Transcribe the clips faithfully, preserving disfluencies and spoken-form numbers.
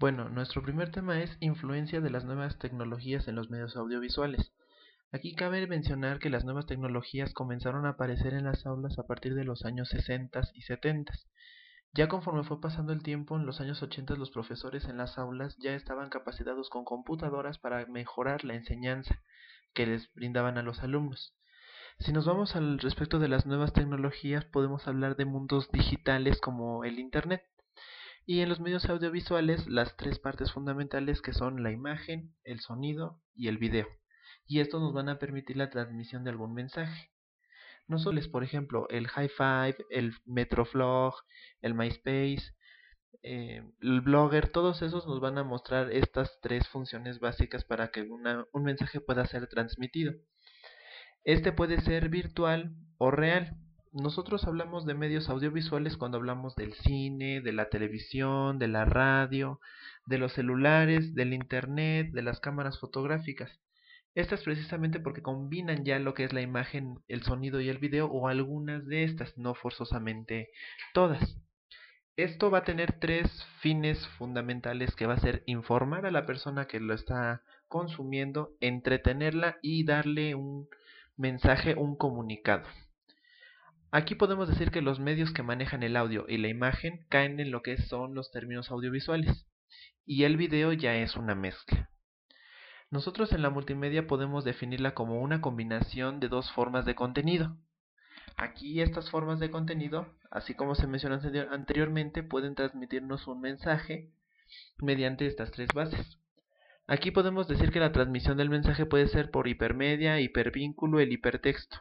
Bueno, nuestro primer tema es influencia de las nuevas tecnologías en los medios audiovisuales. Aquí cabe mencionar que las nuevas tecnologías comenzaron a aparecer en las aulas a partir de los años sesenta y setenta. Ya conforme fue pasando el tiempo, en los años ochenta los profesores en las aulas ya estaban capacitados con computadoras para mejorar la enseñanza que les brindaban a los alumnos. Si nos vamos al respecto de las nuevas tecnologías, podemos hablar de mundos digitales como el Internet. Y en los medios audiovisuales, las tres partes fundamentales que son la imagen, el sonido y el video. Y estos nos van a permitir la transmisión de algún mensaje. No solo es, por ejemplo, el High Five, el Metroflog, el MySpace, eh, el Blogger, todos esos nos van a mostrar estas tres funciones básicas para que una, un mensaje pueda ser transmitido. Este puede ser virtual o real. Nosotros hablamos de medios audiovisuales cuando hablamos del cine, de la televisión, de la radio, de los celulares, del internet, de las cámaras fotográficas. Estas precisamente porque combinan ya lo que es la imagen, el sonido y el video, o algunas de estas, no forzosamente todas. Esto va a tener tres fines fundamentales, que va a ser informar a la persona que lo está consumiendo, entretenerla y darle un mensaje, un comunicado. Aquí podemos decir que los medios que manejan el audio y la imagen caen en lo que son los términos audiovisuales, y el video ya es una mezcla. Nosotros en la multimedia podemos definirla como una combinación de dos formas de contenido. Aquí estas formas de contenido, así como se mencionó anteriormente, pueden transmitirnos un mensaje mediante estas tres bases. Aquí podemos decir que la transmisión del mensaje puede ser por hipermedia, hipervínculo, el hipertexto.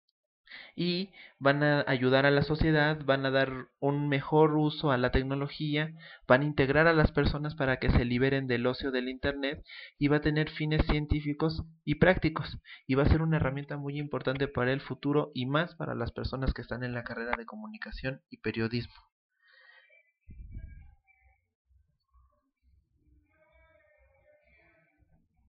Y van a ayudar a la sociedad, van a dar un mejor uso a la tecnología, van a integrar a las personas para que se liberen del ocio del internet, y va a tener fines científicos y prácticos, y va a ser una herramienta muy importante para el futuro y más para las personas que están en la carrera de comunicación y periodismo.